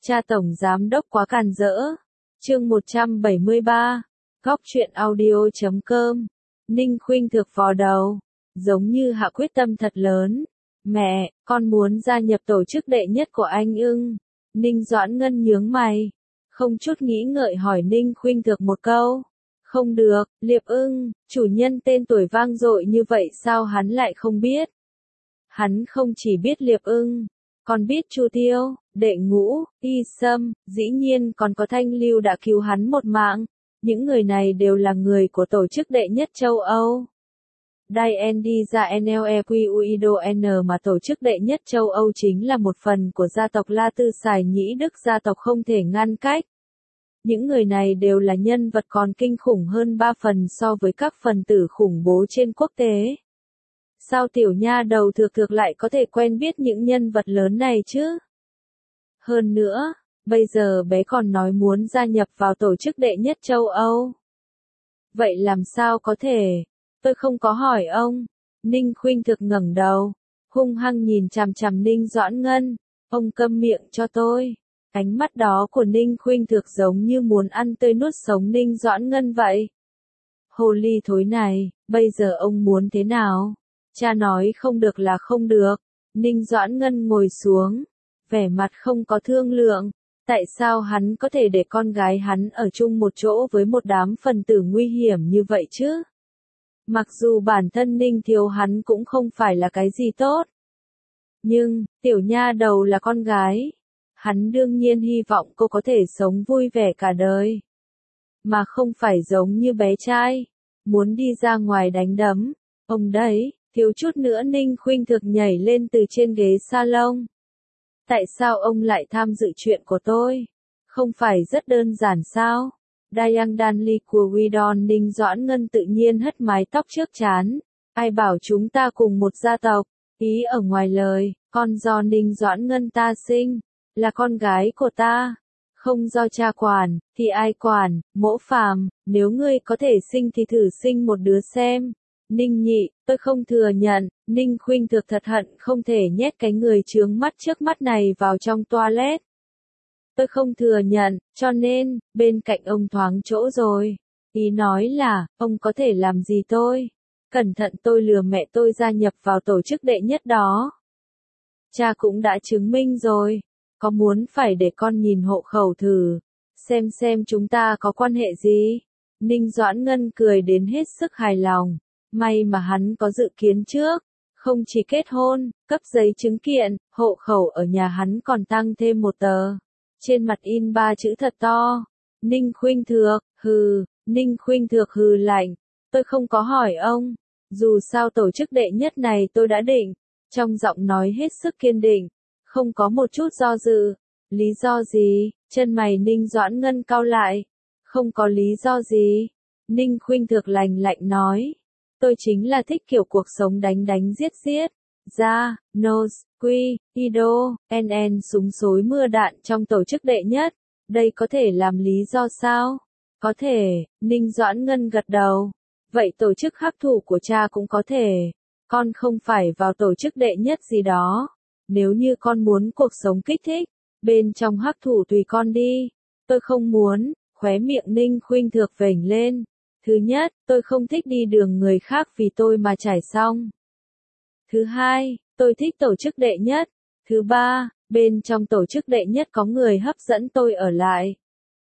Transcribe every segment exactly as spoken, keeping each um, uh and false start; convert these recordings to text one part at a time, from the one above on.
Cha tổng giám đốc quá càn rỡ. Chương một trăm bảy mươi ba. Góc truyện audio chấm com. Ninh Khuynh Thực vò đầu, giống như hạ quyết tâm thật lớn. Mẹ, con muốn gia nhập tổ chức đệ nhất của anh ưng. Ninh Doãn Ngân nhướng mày, không chút nghĩ ngợi hỏi Ninh Khuynh Thực một câu. Không được, Liệp Ưng, chủ nhân tên tuổi vang dội như vậy sao hắn lại không biết? Hắn không chỉ biết Liệp Ưng, còn biết Chu Tiêu, Đệ Ngũ, Y Sâm, dĩ nhiên còn có Thanh Lưu đã cứu hắn một mạng. Những người này đều là người của tổ chức đệ nhất châu Âu. Diendi ra en lờ e quy u i đê o en mà tổ chức đệ nhất châu Âu chính là một phần của gia tộc La Tư Sài Nhĩ Đức, gia tộc không thể ngăn cách. Những người này đều là nhân vật còn kinh khủng hơn ba phần so với các phần tử khủng bố trên quốc tế. Sao tiểu nha đầu Thược Thược lại có thể quen biết những nhân vật lớn này chứ? Hơn nữa, bây giờ bé còn nói muốn gia nhập vào tổ chức đệ nhất châu Âu. Vậy làm sao có thể? Tôi không có hỏi ông. Ninh Khuynh Thực ngẩng đầu, hung hăng nhìn chằm chằm Ninh Doãn Ngân. Ông câm miệng cho tôi. Ánh mắt đó của Ninh Khuynh Thực giống như muốn ăn tươi nuốt sống Ninh Doãn Ngân vậy. Hồ ly thối này, bây giờ ông muốn thế nào? Cha nói không được là không được. Ninh Doãn Ngân ngồi xuống, vẻ mặt không có thương lượng. Tại sao hắn có thể để con gái hắn ở chung một chỗ với một đám phần tử nguy hiểm như vậy chứ? Mặc dù bản thân Ninh Thiếu hắn cũng không phải là cái gì tốt. Nhưng, tiểu nha đầu là con gái. Hắn đương nhiên hy vọng cô có thể sống vui vẻ cả đời. Mà không phải giống như bé trai. Muốn đi ra ngoài đánh đấm. Ông đấy, thiếu chút nữa Ninh Khuynh Thực nhảy lên từ trên ghế salon. Tại sao ông lại tham dự chuyện của tôi? Không phải rất đơn giản sao? Dayang Danli của Widon. Ninh Doãn Ngân tự nhiên hất mái tóc trước trán. Ai bảo chúng ta cùng một gia tộc? Ý ở ngoài lời, con do Ninh Doãn Ngân ta sinh, là con gái của ta. Không do cha quản, thì ai quản? Mỗ Phàm, nếu ngươi có thể sinh thì thử sinh một đứa xem. Ninh Nhị, tôi không thừa nhận. Ninh Khuynh Thực thật hận không thể nhét cái người chướng mắt trước mắt này vào trong toilet. Tôi không thừa nhận, cho nên, bên cạnh ông thoáng chỗ rồi. Ý nói là, ông có thể làm gì tôi? Cẩn thận tôi lừa mẹ tôi gia nhập vào tổ chức đệ nhất đó. Cha cũng đã chứng minh rồi. Có muốn phải để con nhìn hộ khẩu thử, xem xem chúng ta có quan hệ gì? Ninh Doãn Ngân cười đến hết sức hài lòng. May mà hắn có dự kiến trước. Không chỉ kết hôn, cấp giấy chứng kiện, hộ khẩu ở nhà hắn còn tăng thêm một tờ. Trên mặt in ba chữ thật to. Ninh Khuynh Thực, hừ. Ninh Khuynh Thực hừ lạnh. Tôi không có hỏi ông. Dù sao tổ chức đệ nhất này tôi đã định. Trong giọng nói hết sức kiên định. Không có một chút do dự. Lý do gì? Chân mày Ninh Doãn Ngân cau lại. Không có lý do gì. Ninh Khuynh Thực lạnh lạnh nói. Tôi chính là thích kiểu cuộc sống đánh đánh giết giết. Ra, nose, quy, ido, nn súng xối mưa đạn trong tổ chức đệ nhất. Đây có thể làm lý do sao? Có thể, Ninh Doãn Ngân gật đầu. Vậy tổ chức hắc thủ của cha cũng có thể. Con không phải vào tổ chức đệ nhất gì đó. Nếu như con muốn cuộc sống kích thích, bên trong hắc thủ tùy con đi. Tôi không muốn. Khóe miệng Ninh Khuynh Thực vểnh lên. Thứ nhất, tôi không thích đi đường người khác vì tôi mà trải xong. Thứ hai, tôi thích tổ chức đệ nhất. Thứ ba, bên trong tổ chức đệ nhất có người hấp dẫn tôi ở lại.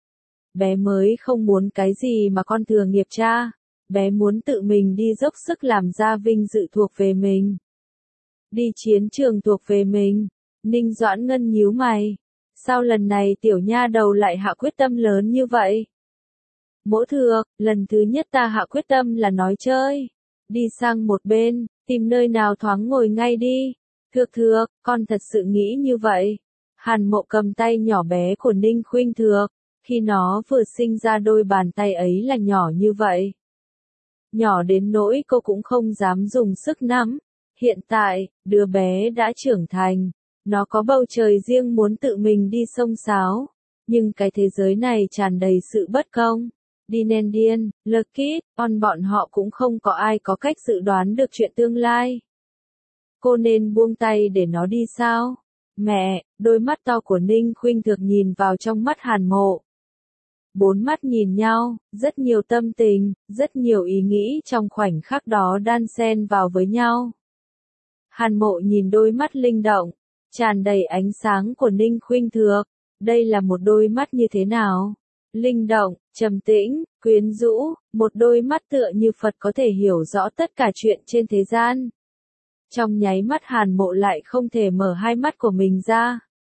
Bé mới không muốn cái gì mà con thừa nghiệp cha. Bé muốn tự mình đi dốc sức làm ra vinh dự thuộc về mình. Đi chiến trường thuộc về mình. Ninh Doãn Ngân nhíu mày. Sao lần này tiểu nha đầu lại hạ quyết tâm lớn như vậy? Mỗ Thược, lần thứ nhất ta hạ quyết tâm là nói chơi. Đi sang một bên, tìm nơi nào thoáng ngồi ngay đi. Thược Thược, con thật sự nghĩ như vậy. Hàn Mộ cầm tay nhỏ bé của Ninh Khuynh Thực. Khi nó vừa sinh ra đôi bàn tay ấy là nhỏ như vậy. Nhỏ đến nỗi cô cũng không dám dùng sức nắm. Hiện tại, đứa bé đã trưởng thành. Nó có bầu trời riêng muốn tự mình đi xông xáo. Nhưng cái thế giới này tràn đầy sự bất công. Dinendian, Lucky, on bọn họ cũng không có ai có cách dự đoán được chuyện tương lai. Cô nên buông tay để nó đi sao? Mẹ, đôi mắt to của Ninh Khuynh Thực nhìn vào trong mắt Hàn Mộ. Bốn mắt nhìn nhau, rất nhiều tâm tình, rất nhiều ý nghĩ trong khoảnh khắc đó đan xen vào với nhau. Hàn Mộ nhìn đôi mắt linh động, tràn đầy ánh sáng của Ninh Khuynh Thực. Đây là một đôi mắt như thế nào? Linh động, trầm tĩnh, quyến rũ, một đôi mắt tựa như Phật có thể hiểu rõ tất cả chuyện trên thế gian. Trong nháy mắt Hàn Mộ lại không thể mở hai mắt của mình ra.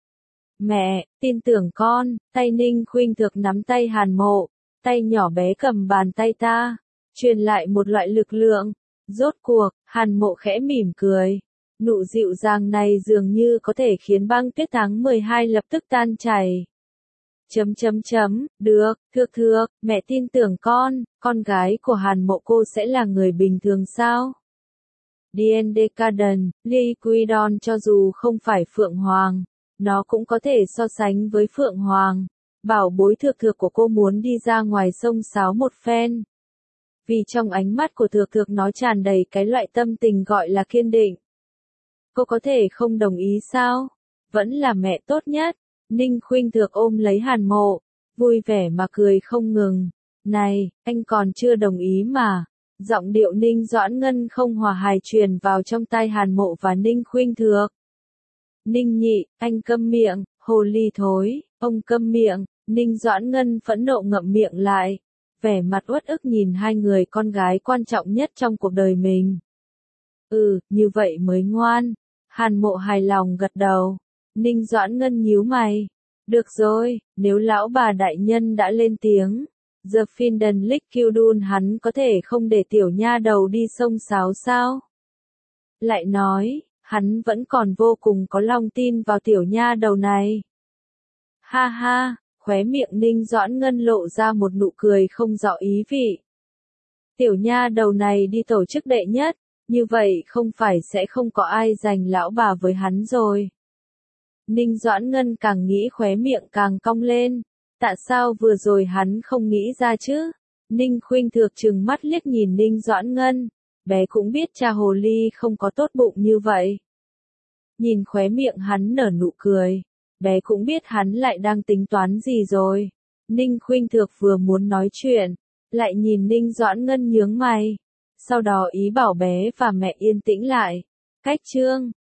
Mẹ, tin tưởng con, tay Ninh Khuynh Thực nắm tay Hàn Mộ, tay nhỏ bé cầm bàn tay ta, truyền lại một loại lực lượng. Rốt cuộc, Hàn Mộ khẽ mỉm cười. Nụ dịu dàng này dường như có thể khiến băng tuyết tháng mười hai lập tức tan chảy. Chấm chấm chấm, được, Thược Thược, mẹ tin tưởng con, con gái của Hàn Mộ cô sẽ là người bình thường sao? Dien Decadent, Liquidon cho dù không phải Phượng Hoàng, nó cũng có thể so sánh với Phượng Hoàng. Bảo bối Thược Thược của cô muốn đi ra ngoài sông sáo một phen. Vì trong ánh mắt của Thược Thược nó tràn đầy cái loại tâm tình gọi là kiên định. Cô có thể không đồng ý sao? Vẫn là mẹ tốt nhất. Ninh Khuynh Thực ôm lấy Hàn Mộ, vui vẻ mà cười không ngừng. Này, anh còn chưa đồng ý mà. Giọng điệu Ninh Doãn Ngân không hòa hài truyền vào trong tai Hàn Mộ và Ninh Khuynh Thực. Ninh nhị, anh câm miệng, hồ ly thối, ông câm miệng. Ninh Doãn Ngân phẫn nộ ngậm miệng lại, vẻ mặt uất ức nhìn hai người con gái quan trọng nhất trong cuộc đời mình. Ừ, như vậy mới ngoan. Hàn Mộ hài lòng gật đầu. Ninh Doãn Ngân nhíu mày. Được rồi, nếu lão bà đại nhân đã lên tiếng, The Finden Lickildun hắn có thể không để tiểu nha đầu đi sông sáo sao? Lại nói, hắn vẫn còn vô cùng có lòng tin vào tiểu nha đầu này. Ha ha, khóe miệng Ninh Doãn Ngân lộ ra một nụ cười không rõ ý vị. Tiểu nha đầu này đi tổ chức đệ nhất, như vậy không phải sẽ không có ai giành lão bà với hắn rồi. Ninh Doãn Ngân càng nghĩ khóe miệng càng cong lên. Tại sao vừa rồi hắn không nghĩ ra chứ? Ninh Khuynh Thực trừng mắt liếc nhìn Ninh Doãn Ngân. Bé cũng biết cha hồ ly không có tốt bụng như vậy. Nhìn khóe miệng hắn nở nụ cười. Bé cũng biết hắn lại đang tính toán gì rồi. Ninh Khuynh Thực vừa muốn nói chuyện, lại nhìn Ninh Doãn Ngân nhướng mày. Sau đó ý bảo bé và mẹ yên tĩnh lại. Cách chương